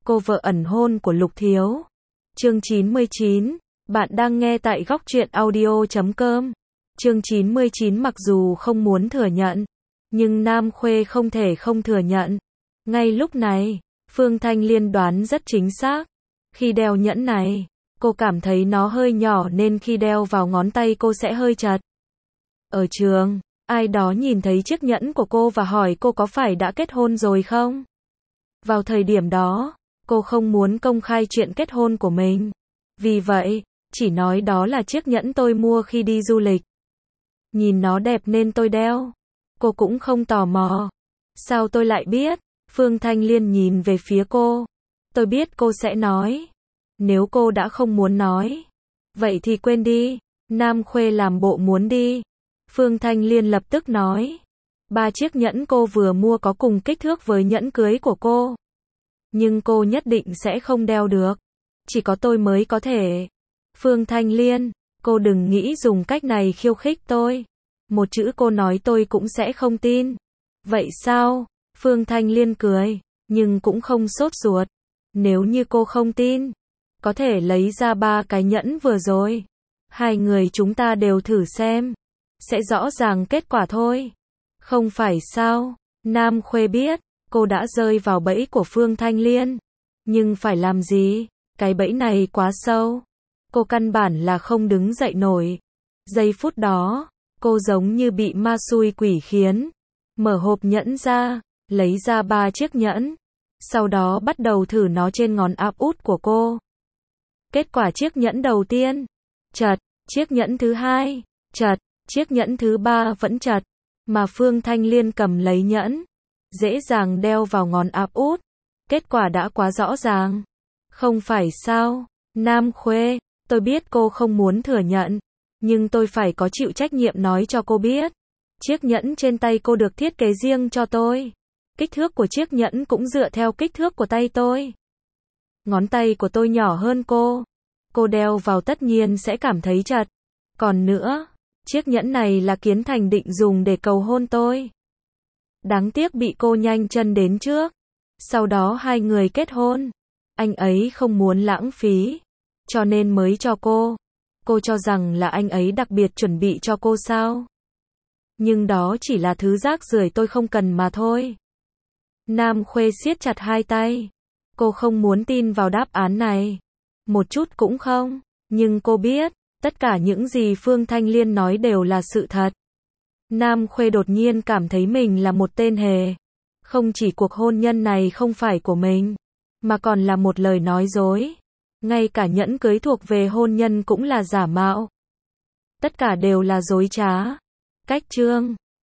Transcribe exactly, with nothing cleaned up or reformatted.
cô vợ ẩn hôn của Lục Thiếu. Chương chín mươi chín, bạn đang nghe tại góc truyện audio chấm com. Chương chín mươi chín mặc dù không muốn thừa nhận, nhưng Nam Khuê không thể không thừa nhận. Ngay lúc này, Phương Thanh Liên đoán rất chính xác. Khi đeo nhẫn này, cô cảm thấy nó hơi nhỏ nên khi đeo vào ngón tay cô sẽ hơi chật. Ở trường, ai đó nhìn thấy chiếc nhẫn của cô và hỏi cô có phải đã kết hôn rồi không? Vào thời điểm đó, cô không muốn công khai chuyện kết hôn của mình. Vì vậy, chỉ nói đó là chiếc nhẫn tôi mua khi đi du lịch. Nhìn nó đẹp nên tôi đeo. Cô cũng không tò mò. Sao tôi lại biết? Phương Thanh Liên nhìn về phía cô. Tôi biết cô sẽ nói. Nếu cô đã không muốn nói, vậy thì quên đi. Nam Khuê làm bộ muốn đi. Phương Thanh Liên lập tức nói. Ba chiếc nhẫn cô vừa mua có cùng kích thước với nhẫn cưới của cô. Nhưng cô nhất định sẽ không đeo được. Chỉ có tôi mới có thể. Phương Thanh Liên, cô đừng nghĩ dùng cách này khiêu khích tôi. Một chữ cô nói tôi cũng sẽ không tin. Vậy sao? Phương Thanh Liên cười, nhưng cũng không sốt ruột. Nếu như cô không tin, có thể lấy ra ba cái nhẫn vừa rồi. Hai người chúng ta đều thử xem. Sẽ rõ ràng kết quả thôi. Không phải sao? Nam Khuê biết, cô đã rơi vào bẫy của Phương Thanh Liên. Nhưng phải làm gì? Cái bẫy này quá sâu. Cô căn bản là không đứng dậy nổi. Giây phút đó, cô giống như bị ma xui quỷ khiến. Mở hộp nhẫn ra, lấy ra ba chiếc nhẫn. Sau đó bắt đầu thử nó trên ngón áp út của cô. Kết quả chiếc nhẫn đầu tiên, chật. Chiếc nhẫn thứ hai, chật. Chiếc nhẫn thứ ba vẫn chật. Mà Phương Thanh Liên cầm lấy nhẫn, dễ dàng đeo vào ngón áp út. Kết quả đã quá rõ ràng. Không phải sao? Nam Khuê, tôi biết cô không muốn thừa nhận, nhưng tôi phải có chịu trách nhiệm nói cho cô biết. Chiếc nhẫn trên tay cô được thiết kế riêng cho tôi. Kích thước của chiếc nhẫn cũng dựa theo kích thước của tay tôi. Ngón tay của tôi nhỏ hơn cô. Cô đeo vào tất nhiên sẽ cảm thấy chật. Còn nữa, chiếc nhẫn này là Kiến Thành định dùng để cầu hôn tôi. Đáng tiếc bị cô nhanh chân đến trước. Sau đó hai người kết hôn. Anh ấy không muốn lãng phí, cho nên mới cho cô. Cô cho rằng là anh ấy đặc biệt chuẩn bị cho cô sao? Nhưng đó chỉ là thứ rác rưởi tôi không cần mà thôi. Nam Khuê siết chặt hai tay. Cô không muốn tin vào đáp án này. Một chút cũng không. Nhưng cô biết, tất cả những gì Phương Thanh Liên nói đều là sự thật. Nam Khuê đột nhiên cảm thấy mình là một tên hề. Không chỉ cuộc hôn nhân này không phải của mình, mà còn là một lời nói dối. Ngay cả nhẫn cưới thuộc về hôn nhân cũng là giả mạo. Tất cả đều là dối trá. Cách chương